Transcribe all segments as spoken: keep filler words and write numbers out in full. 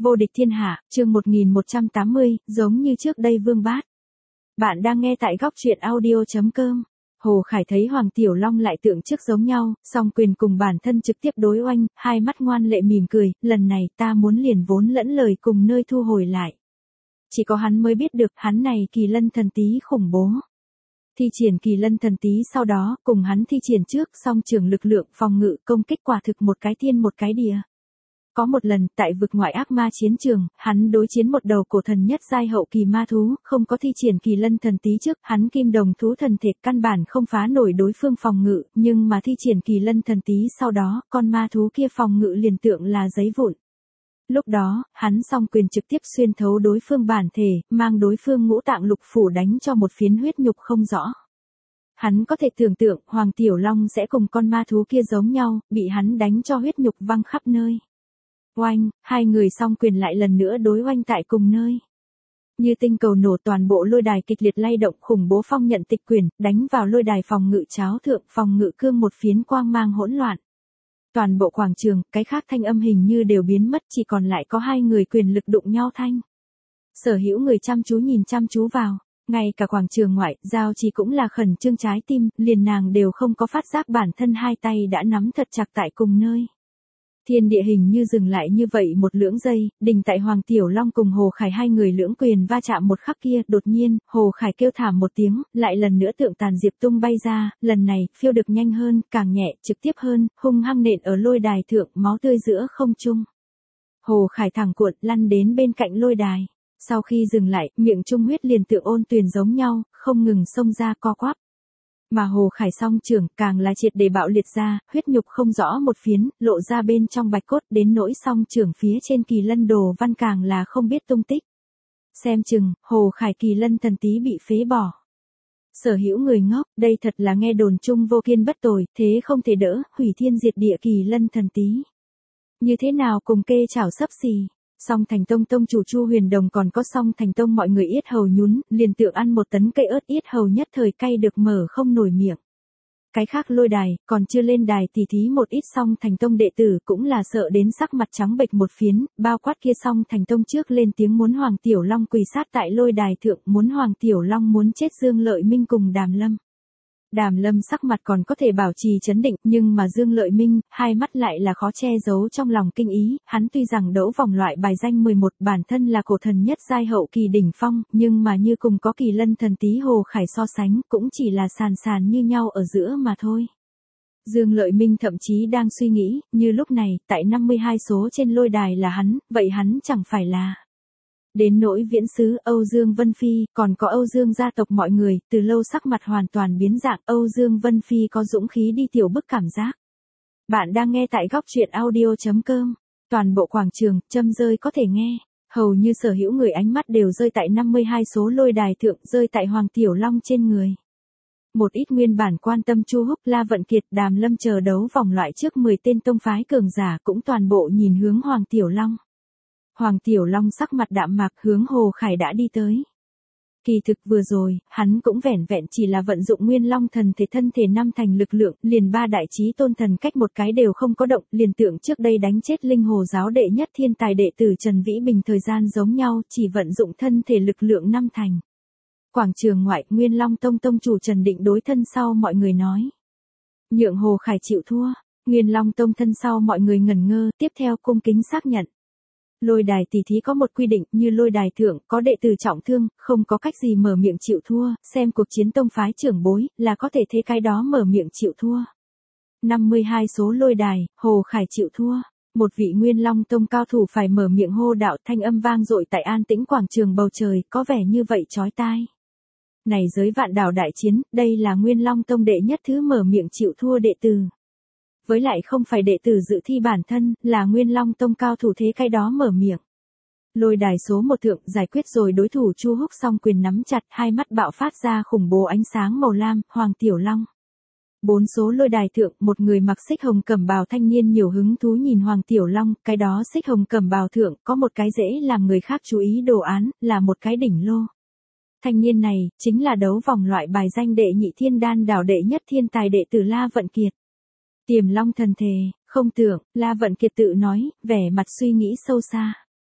Vô địch thiên hạ, chương một nghìn một trăm tám mươi, giống như trước đây Vương Bát. Bạn đang nghe tại góc truyện audio chấm com. Hồ Khải thấy Hoàng Tiểu Long lại tượng trước giống nhau, song quyền cùng bản thân trực tiếp đối oanh, hai mắt ngoan lệ mỉm cười, lần này ta muốn liền vốn lẫn lời cùng nơi thu hồi lại. Chỉ có hắn mới biết được, hắn này Kỳ Lân thần tí khủng bố. Thi triển Kỳ Lân thần tí sau đó, cùng hắn thi triển trước, song trường lực lượng phòng ngự công kích quả thực một cái thiên một cái địa. Có một lần, tại vực ngoại ác ma chiến trường, hắn đối chiến một đầu cổ thần nhất giai hậu kỳ ma thú, không có thi triển Kỳ Lân thần tí trước, hắn kim đồng thú thần thể căn bản không phá nổi đối phương phòng ngự, nhưng mà thi triển Kỳ Lân thần tí sau đó, con ma thú kia phòng ngự liền tượng là giấy vụn. Lúc đó, hắn song quyền trực tiếp xuyên thấu đối phương bản thể, mang đối phương ngũ tạng lục phủ đánh cho một phiến huyết nhục không rõ. Hắn có thể tưởng tượng, Hoàng Tiểu Long sẽ cùng con ma thú kia giống nhau, bị hắn đánh cho huyết nhục văng khắp nơi. Oanh, hai người song quyền lại lần nữa đối oanh tại cùng nơi. Như tinh cầu nổ, toàn bộ lôi đài kịch liệt lay động, khủng bố phong nhận tịch quyền, đánh vào lôi đài phòng ngự cháo thượng, phòng ngự cương một phiến quang mang hỗn loạn. Toàn bộ quảng trường, cái khác thanh âm hình như đều biến mất, chỉ còn lại có hai người quyền lực đụng nhau thanh. Sở hữu người chăm chú nhìn chăm chú vào, ngay cả quảng trường ngoại, Giao Trì cũng là khẩn trương trái tim, liền nàng đều không có phát giác bản thân hai tay đã nắm thật chặt tại cùng nơi. Thiên địa hình như dừng lại như vậy một lưỡng giây, đình tại Hoàng Tiểu Long cùng Hồ Khải hai người lưỡng quyền va chạm một khắc kia, đột nhiên, Hồ Khải kêu thảm một tiếng, lại lần nữa tượng tàn diệp tung bay ra, lần này, phiêu được nhanh hơn, càng nhẹ, trực tiếp hơn, hung hăng nện ở lôi đài thượng, máu tươi giữa không trung. Hồ Khải thẳng cuộn, lăn đến bên cạnh lôi đài. Sau khi dừng lại, miệng trung huyết liền tượng ôn tuyền giống nhau, không ngừng xông ra co quắp. Mà Hồ Khải song trường càng là triệt để bạo liệt ra, huyết nhục không rõ một phiến, lộ ra bên trong bạch cốt, đến nỗi song trường phía trên Kỳ Lân đồ văn càng là không biết tung tích. Xem chừng, Hồ Khải Kỳ Lân thần tí bị phế bỏ. Sở hữu người ngốc, đây thật là nghe đồn chung vô kiên bất tồi, thế không thể đỡ, hủy thiên diệt địa Kỳ Lân thần tí. Như thế nào cùng kê chảo sấp xì. Song Thành Tông tông chủ Chu Huyền Đồng còn có Song Thành Tông mọi người yết hầu nhún, liền tượng ăn một tấn cây ớt, yết hầu nhất thời cay được mở không nổi miệng. Cái khác lôi đài, còn chưa lên đài tỉ thí một ít Song Thành Tông đệ tử cũng là sợ đến sắc mặt trắng bệch một phiến, bao quát kia Song Thành Tông trước lên tiếng muốn Hoàng Tiểu Long quỳ sát tại lôi đài thượng, muốn Hoàng Tiểu Long muốn chết Dương Lợi Minh cùng Đàm Lâm. Đàm Lâm sắc mặt còn có thể bảo trì chấn định, nhưng mà Dương Lợi Minh, hai mắt lại là khó che giấu trong lòng kinh ý, hắn tuy rằng đấu vòng loại bài danh mười một, bản thân là cổ thần nhất giai hậu kỳ đỉnh phong, nhưng mà như cùng có Kỳ Lân thần tí Hồ Khải so sánh, cũng chỉ là sàn sàn như nhau ở giữa mà thôi. Dương Lợi Minh thậm chí đang suy nghĩ, như lúc này, tại năm mươi hai số trên lôi đài là hắn, vậy hắn chẳng phải là... Đến nỗi Viễn Sứ, Âu Dương Vân Phi, còn có Âu Dương gia tộc mọi người, từ lâu sắc mặt hoàn toàn biến dạng, Âu Dương Vân Phi có dũng khí đi tiểu bức cảm giác. Bạn đang nghe tại góc truyện audio chấm com. Toàn bộ quảng trường, châm rơi có thể nghe. Hầu như sở hữu người ánh mắt đều rơi tại năm mươi hai số lôi đài thượng, rơi tại Hoàng Tiểu Long trên người. Một ít nguyên bản quan tâm Chu Húc, La Vận Kiệt, Đàm Lâm chờ đấu vòng loại trước mười tên tông phái cường giả cũng toàn bộ nhìn hướng Hoàng Tiểu Long. Hoàng Tiểu Long sắc mặt đạm mạc hướng Hồ Khải đã đi tới. Kỳ thực vừa rồi, hắn cũng vẻn vẹn chỉ là vận dụng Nguyên Long thần thể thân thể năm thành lực lượng, liền ba đại chí tôn thần cách một cái đều không có động, liền tượng trước đây đánh chết Linh Hồ giáo đệ nhất thiên tài đệ tử Trần Vĩ Bình thời gian giống nhau, chỉ vận dụng thân thể lực lượng năm thành. Quảng trường ngoại, Nguyên Long tông tông chủ Trần Định đối thân sau mọi người nói. Nhượng Hồ Khải chịu thua, Nguyên Long tông thân sau mọi người ngẩn ngơ, tiếp theo cung kính xác nhận. Lôi đài tỷ thí có một quy định, như lôi đài thượng có đệ tử trọng thương, không có cách gì mở miệng chịu thua, xem cuộc chiến tông phái trưởng bối, là có thể thế cái đó mở miệng chịu thua. năm mươi hai số lôi đài, Hồ Khải chịu thua. Một vị Nguyên Long tông cao thủ phải mở miệng hô đạo, thanh âm vang dội tại an tĩnh quảng trường bầu trời, có vẻ như vậy chói tai. Này giới vạn đảo đại chiến, đây là Nguyên Long tông đệ nhất thứ mở miệng chịu thua đệ tử. Với lại không phải đệ tử dự thi bản thân, là Nguyên Long tông cao thủ thế cái đó mở miệng. Lôi đài số một thượng giải quyết rồi đối thủ Chu Húc song quyền nắm chặt, hai mắt bạo phát ra khủng bố ánh sáng màu lam, Hoàng Tiểu Long. Bốn số lôi đài thượng, một người mặc xích hồng cẩm bào thanh niên nhiều hứng thú nhìn Hoàng Tiểu Long, cái đó xích hồng cẩm bào thượng, có một cái dễ làm người khác chú ý đồ án, là một cái đỉnh lô. Thanh niên này, chính là đấu vòng loại bài danh đệ nhị thiên đan đảo đệ nhất thiên tài đệ tử La Vận Kiệt. Tiềm Long thần thể, không tưởng, La Vận Kiệt tự nói, vẻ mặt suy nghĩ sâu xa.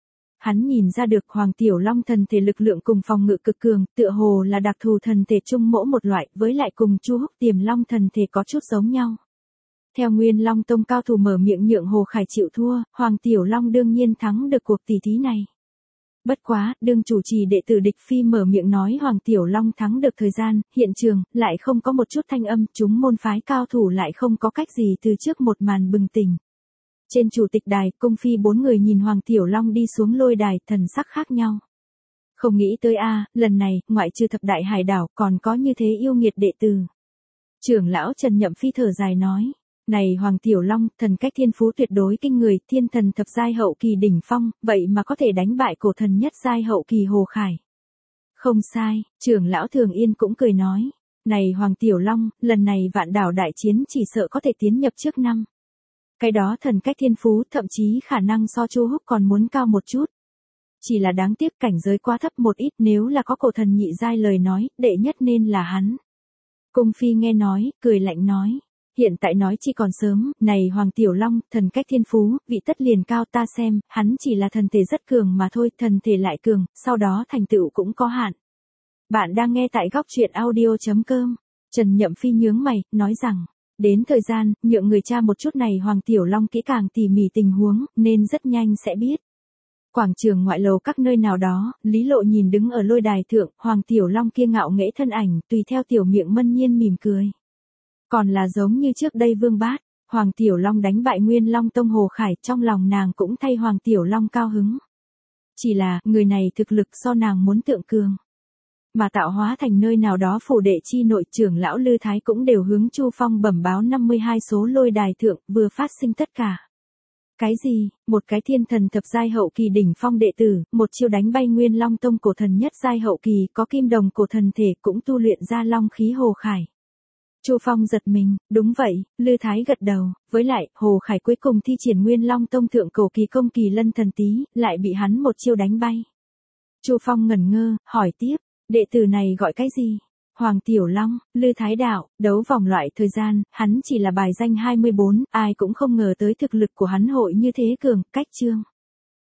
hắn nhìn ra được Hoàng Tiểu Long thần thể lực lượng cùng phòng ngự cực cường, tựa hồ là đặc thù thần thể chung mỗ một loại, với lại cùng Chu Húc Tiềm Long thần thể có chút giống nhau. Theo Nguyên Long Tông cao thủ mở miệng nhượng Hồ Khải chịu thua, Hoàng Tiểu Long đương nhiên thắng được cuộc tỷ thí này. Bất quá, đương chủ trì đệ tử Địch Phi mở miệng nói Hoàng Tiểu Long thắng được thời gian, hiện trường, lại không có một chút thanh âm, chúng môn phái cao thủ lại không có cách gì từ trước một màn bừng tỉnh. Trên chủ tịch đài, cung phi bốn người nhìn Hoàng Tiểu Long đi xuống lôi đài, thần sắc khác nhau. Không nghĩ tới a, lần này, ngoại trừ thập đại hải đảo, còn có như thế yêu nghiệt đệ tử. Trưởng lão Trần Nhậm Phi thở dài nói. Này Hoàng Tiểu Long, thần cách thiên phú tuyệt đối kinh người, thiên thần thập giai hậu kỳ đỉnh phong, vậy mà có thể đánh bại cổ thần nhất giai hậu kỳ Hồ Khải. Không sai, trưởng lão Thường Yên cũng cười nói. Này Hoàng Tiểu Long, lần này vạn đảo đại chiến chỉ sợ có thể tiến nhập trước năm. Cái đó thần cách thiên phú thậm chí khả năng so Chu Húc còn muốn cao một chút. Chỉ là đáng tiếc cảnh giới quá thấp một ít, nếu là có cổ thần nhị giai lời nói, đệ nhất nên là hắn. Cung phi nghe nói, cười lạnh nói. Hiện tại nói chi còn sớm, này Hoàng Tiểu Long, thần cách thiên phú, vị tất liền cao ta xem, hắn chỉ là thần thể rất cường mà thôi, thần thể lại cường, sau đó thành tựu cũng có hạn. Bạn đang nghe tại góc truyện audio chấm com. Trần Nhậm Phi nhướng mày, nói rằng, đến thời gian, nhượng người cha một chút này Hoàng Tiểu Long kỹ càng tỉ mỉ tình huống, nên rất nhanh sẽ biết. Quảng trường ngoại lầu các nơi nào đó, Lý Lộ nhìn đứng ở lôi đài thượng, Hoàng Tiểu Long kia ngạo nghễ thân ảnh, tùy theo tiểu miệng mân nhiên mỉm cười. Còn là giống như trước đây Vương Bát, Hoàng Tiểu Long đánh bại Nguyên Long Tông Hồ Khải, trong lòng nàng cũng thay Hoàng Tiểu Long cao hứng. Chỉ là, người này thực lực so nàng muốn tượng cường. Mà tạo hóa thành nơi nào đó phủ đệ chi nội, trưởng lão Lư Thái cũng đều hướng Chu Phong bẩm báo năm mươi hai số lôi đài thượng, vừa phát sinh tất cả. Cái gì, một cái thiên thần thập giai hậu kỳ đỉnh phong đệ tử, một chiêu đánh bay Nguyên Long Tông cổ thần nhất giai hậu kỳ, có kim đồng cổ thần thể cũng tu luyện ra long khí Hồ Khải. Chu Phong giật mình, đúng vậy, Lư Thái gật đầu, với lại, Hồ Khải cuối cùng thi triển Nguyên Long Tông thượng cổ kỳ công kỳ lân thần tí, lại bị hắn một chiêu đánh bay. Chu Phong ngẩn ngơ, hỏi tiếp, đệ tử này gọi cái gì? Hoàng Tiểu Long, Lư Thái đạo, đấu vòng loại thời gian, hắn chỉ là bài danh hai mươi bốn, ai cũng không ngờ tới thực lực của hắn hội như thế cường, cách chương.